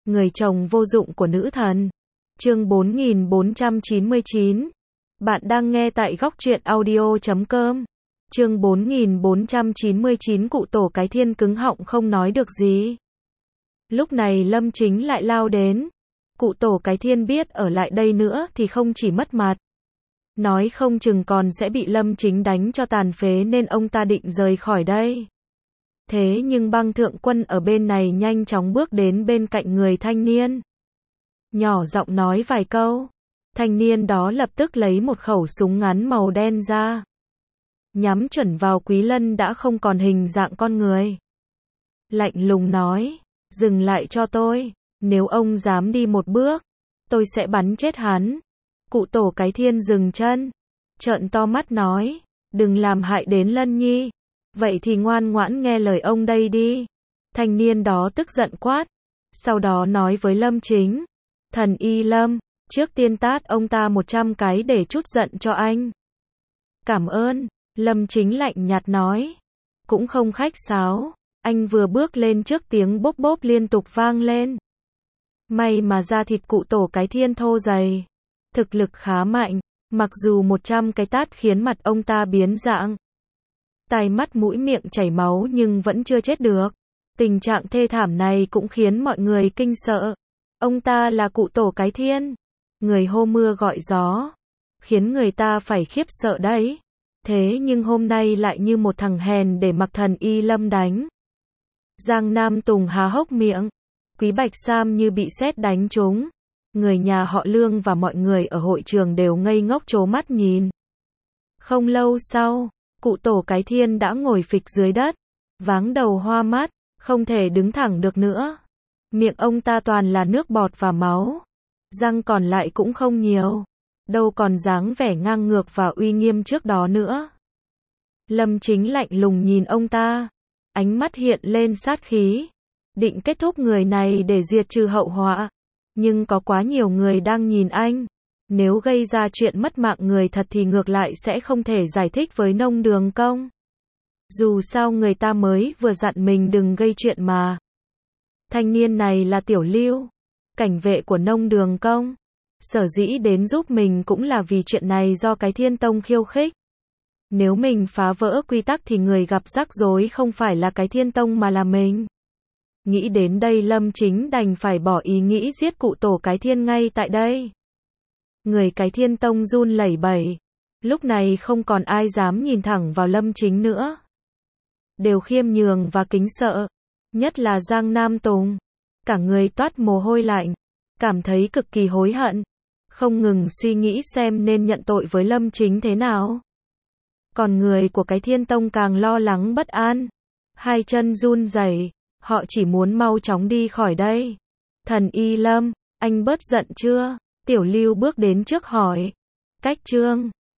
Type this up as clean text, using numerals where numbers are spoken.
Người chồng vô dụng của nữ thần. Chương 4499. Bạn đang nghe tại góc truyện audio.com. Chương 4499. Cụ tổ cái thiên cứng họng không nói được gì. Lúc này Lâm Chính lại lao đến. Cụ tổ cái thiên biết ở lại đây nữa thì không chỉ mất mặt, nói không chừng còn sẽ bị Lâm Chính đánh cho tàn phế, nên ông ta định rời khỏi đây. Thế nhưng Băng Thượng Quân ở bên này nhanh chóng bước đến bên cạnh người thanh niên, nhỏ giọng nói vài câu. Thanh niên đó lập tức lấy một khẩu súng ngắn màu đen ra, nhắm chuẩn vào Quý Lân đã không còn hình dạng con người. Lạnh lùng nói, dừng lại cho tôi, nếu ông dám đi một bước, tôi sẽ bắn chết hắn. Cụ tổ cái thiên dừng chân, trợn to mắt nói, đừng làm hại đến Lân Nhi, vậy thì ngoan ngoãn nghe lời ông đây đi. Thanh niên đó tức giận quát, sau đó nói với Lâm Chính, thần y Lâm, trước tiên tát ông ta 100 cái để trút giận cho anh. Cảm ơn. Lâm Chính lạnh nhạt nói, cũng không khách sáo. Anh vừa bước lên trước tiếng bốp bốp liên tục vang lên. May mà da thịt cụ tổ cái thiên thô dày, thực lực khá mạnh, mặc dù 100 cái tát khiến mặt ông ta biến dạng, tai mắt mũi miệng chảy máu, nhưng vẫn chưa chết được. Tình trạng thê thảm này cũng khiến mọi người kinh sợ. Ông ta là cụ tổ cái thiên, người hô mưa gọi gió, khiến người ta phải khiếp sợ đấy. Thế nhưng hôm nay lại như một thằng hèn để mặc thần y Lâm đánh. Giang Nam Tùng há hốc miệng, Quý Bạch Sam như bị sét đánh trúng. Người nhà họ Lương và mọi người ở hội trường đều ngây ngốc trố mắt nhìn. Không lâu sau, cụ tổ cái thiên đã ngồi phịch dưới đất, váng đầu hoa mắt, không thể đứng thẳng được nữa. Miệng ông ta toàn là nước bọt và máu, răng còn lại cũng không nhiều, đâu còn dáng vẻ ngang ngược và uy nghiêm trước đó nữa. Lâm Chính lạnh lùng nhìn ông ta, ánh mắt hiện lên sát khí, định kết thúc người này để diệt trừ hậu họa. Nhưng có quá nhiều người đang nhìn anh, nếu gây ra chuyện mất mạng người thật thì ngược lại sẽ không thể giải thích với Nông Đường Công. Dù sao người ta mới vừa dặn mình đừng gây chuyện mà. Thanh niên này là Tiểu Lưu, cảnh vệ của Nông Đường Công. Sở dĩ đến giúp mình cũng là vì chuyện này do cái Thiên Tông khiêu khích. Nếu mình phá vỡ quy tắc thì người gặp rắc rối không phải là cái Thiên Tông mà là mình. Nghĩ đến đây Lâm Chính đành phải bỏ ý nghĩ giết cụ tổ cái thiên ngay tại đây. Người cái Thiên Tông run lẩy bẩy. Lúc này không còn ai dám nhìn thẳng vào Lâm Chính nữa, đều khiêm nhường và kính sợ. Nhất là Giang Nam Tùng, cả người toát mồ hôi lạnh, cảm thấy cực kỳ hối hận, không ngừng suy nghĩ xem nên nhận tội với Lâm Chính thế nào. Còn người của cái Thiên Tông càng lo lắng bất an, hai chân run rẩy, họ chỉ muốn mau chóng đi khỏi đây. Thần y Lâm, anh bớt giận chưa? Tiểu Lưu bước đến trước hỏi. Cách Trương